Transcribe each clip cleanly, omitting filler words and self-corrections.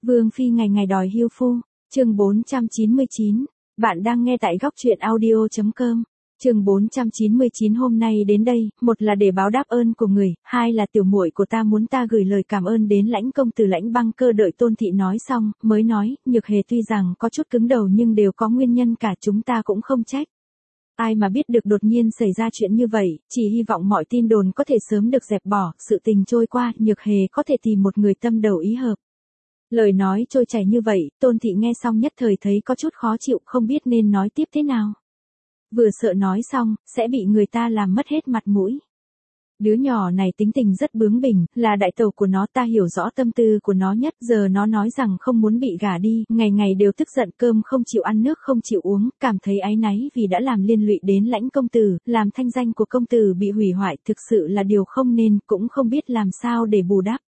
Vương Phi ngày ngày đòi hưu phu, chương 499, bạn đang nghe tại góc truyện audio.com. Chương 499 hôm nay đến đây, một là để báo đáp ơn của người, hai là tiểu muội của ta muốn ta gửi lời cảm ơn đến Lãnh công tử Lãnh Băng Cơ. Đợi Tôn thị nói xong, mới nói, Nhược Hề tuy rằng có chút cứng đầu nhưng đều có nguyên nhân cả, chúng ta cũng không trách. Ai mà biết được đột nhiên xảy ra chuyện như vậy, chỉ hy vọng mọi tin đồn có thể sớm được dẹp bỏ, sự tình trôi qua, Nhược Hề có thể tìm một người tâm đầu ý hợp. Lời nói trôi chảy như vậy, Tôn thị nghe xong nhất thời thấy có chút khó chịu, không biết nên nói tiếp thế nào. Vừa sợ nói xong, sẽ bị người ta làm mất hết mặt mũi. Đứa nhỏ này tính tình rất bướng bỉnh, là đại tẩu của nó, ta hiểu rõ tâm tư của nó nhất. Giờ nó nói rằng không muốn bị gả đi, ngày ngày đều tức giận, cơm không chịu ăn, nước không chịu uống, cảm thấy áy náy vì đã làm liên lụy đến Lãnh công tử, làm thanh danh của công tử bị hủy hoại, thực sự là điều không nên, cũng không biết làm sao để bù đắp.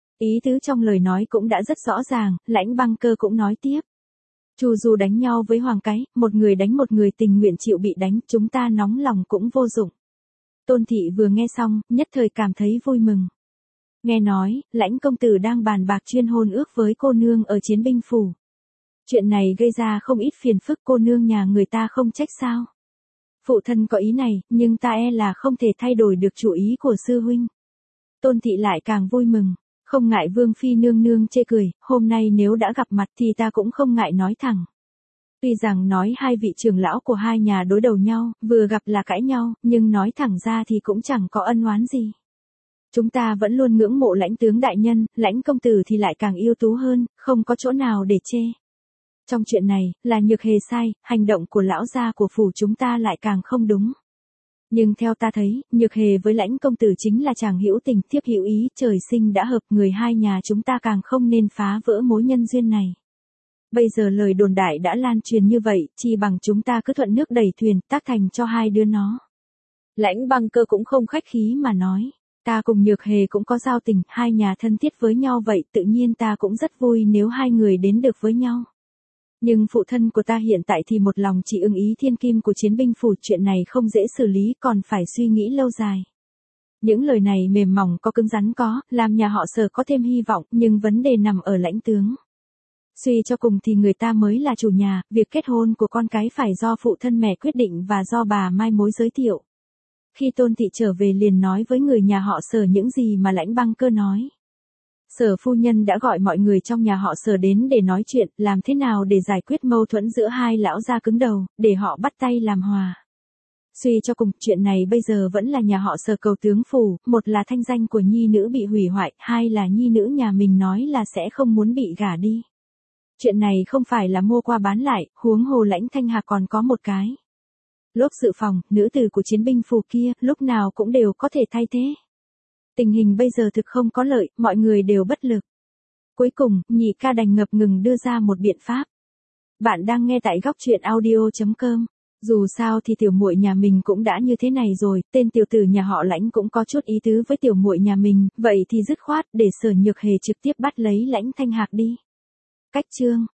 Ý tứ trong lời nói cũng đã rất rõ ràng, Lãnh Băng Cơ cũng nói tiếp. Chu Du đánh nhau với Hoàng Cái, một người đánh một người tình nguyện chịu bị đánh, chúng ta nóng lòng cũng vô dụng. Tôn thị vừa nghe xong, nhất thời cảm thấy vui mừng. Nghe nói, Lãnh công tử đang bàn bạc chuyên hôn ước với cô nương ở Chiến binh phủ. Chuyện này gây ra không ít phiền phức, cô nương nhà người ta không trách sao. Phụ thân có ý này, nhưng ta e là không thể thay đổi được chủ ý của sư huynh. Tôn thị lại càng vui mừng. Không ngại Vương Phi nương nương chê cười, hôm nay nếu đã gặp mặt thì ta cũng không ngại nói thẳng. Tuy rằng nói hai vị trưởng lão của hai nhà đối đầu nhau, vừa gặp là cãi nhau, nhưng nói thẳng ra thì cũng chẳng có ân oán gì. Chúng ta vẫn luôn ngưỡng mộ Lãnh tướng đại nhân, Lãnh công tử thì lại càng ưu tú hơn, không có chỗ nào để chê. Trong chuyện này, là Nhược Hề sai, hành động của lão gia của phủ chúng ta lại càng không đúng. Nhưng theo ta thấy, Nhược Hề với Lãnh công tử chính là chàng hữu tình thiếp hữu ý, trời sinh đã hợp, người hai nhà chúng ta càng không nên phá vỡ mối nhân duyên này. Bây giờ lời đồn đại đã lan truyền như vậy, chi bằng chúng ta cứ thuận nước đẩy thuyền, tác thành cho hai đứa nó. Lãnh Băng Cơ cũng không khách khí mà nói, ta cùng Nhược Hề cũng có giao tình, hai nhà thân thiết với nhau vậy, tự nhiên ta cũng rất vui nếu hai người đến được với nhau. Nhưng phụ thân của ta hiện tại thì một lòng chỉ ưng ý thiên kim của Chiến binh phủ, chuyện này không dễ xử lý, còn phải suy nghĩ lâu dài. Những lời này mềm mỏng có cứng rắn có, làm nhà họ Sở có thêm hy vọng, nhưng vấn đề nằm ở Lãnh tướng. Suy cho cùng thì người ta mới là chủ nhà, việc kết hôn của con cái phải do phụ thân mẹ quyết định và do bà mai mối giới thiệu. Khi Tôn thị trở về liền nói với người nhà họ Sở những gì mà Lãnh Băng Cơ nói. Sở phu nhân đã gọi mọi người trong nhà họ Sở đến để nói chuyện, làm thế nào để giải quyết mâu thuẫn giữa hai lão gia cứng đầu, để họ bắt tay làm hòa. Suy cho cùng, chuyện này bây giờ vẫn là nhà họ Sở cầu tướng phủ, một là thanh danh của nhi nữ bị hủy hoại, hai là nhi nữ nhà mình nói là sẽ không muốn bị gả đi. Chuyện này không phải là mua qua bán lại, huống hồ Lãnh Thanh Hạc còn có một cái lốp dự phòng, nữ tử của Chiến binh phủ kia, lúc nào cũng đều có thể thay thế. Tình hình bây giờ thực không có lợi, mọi người đều bất lực. Cuối cùng, nhị ca đành ngập ngừng đưa ra một biện pháp. Bạn đang nghe tại góc truyện audio.com. Dù sao thì tiểu muội nhà mình cũng đã như thế này rồi, tên tiểu tử nhà họ Lãnh cũng có chút ý tứ với tiểu muội nhà mình, vậy thì dứt khoát để Sở Nhược Hề trực tiếp bắt lấy Lãnh Thanh Hạc đi. Cách chương